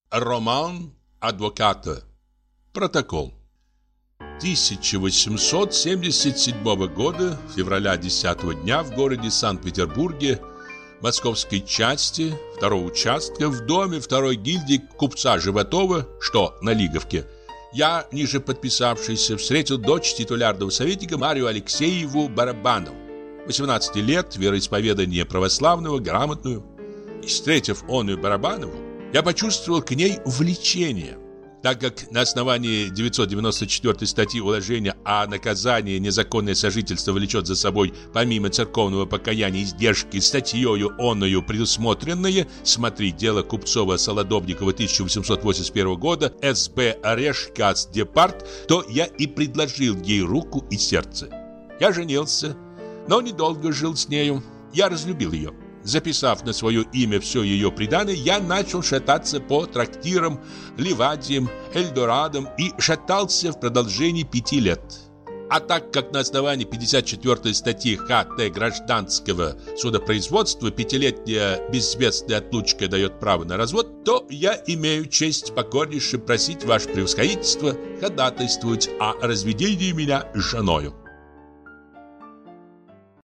Роман адвоката. Протокол. 1877 года, февраля 10 дня, в городе Санкт-Петербурге, московской части, второго участка, в доме второй гильдии купца Животова, что на Лиговке, я, ниже подписавшийся, встретил дочь титулярного советника Марию Алексееву Барабанову, 18 лет, вероисповедания православного, грамотную. И, встретив оную Барабанову, я почувствовал к ней влечение, так как на основании 994 статьи уложения о наказании незаконное сожительство влечет за собой, помимо церковного покаяния, издержки статьёю оною предусмотренные, смотри дело Купцова-Солодовникова 1881 года, СБ Решкац-Департ, то я и предложил ей руку и сердце. Я женился, но недолго жил с нею. Я разлюбил ее. Записав на свое имя все ее приданое, я начал шататься по трактирам, ливадиям, эльдорадам и шатался в продолжении 5 лет. А так как на основании 54 статьи ХТ гражданского судопроизводства 5-летняя безвестная отлучка дает право на развод, то я имею честь покорнейше просить ваше превосходительство ходатайствовать о разведении меня с женою.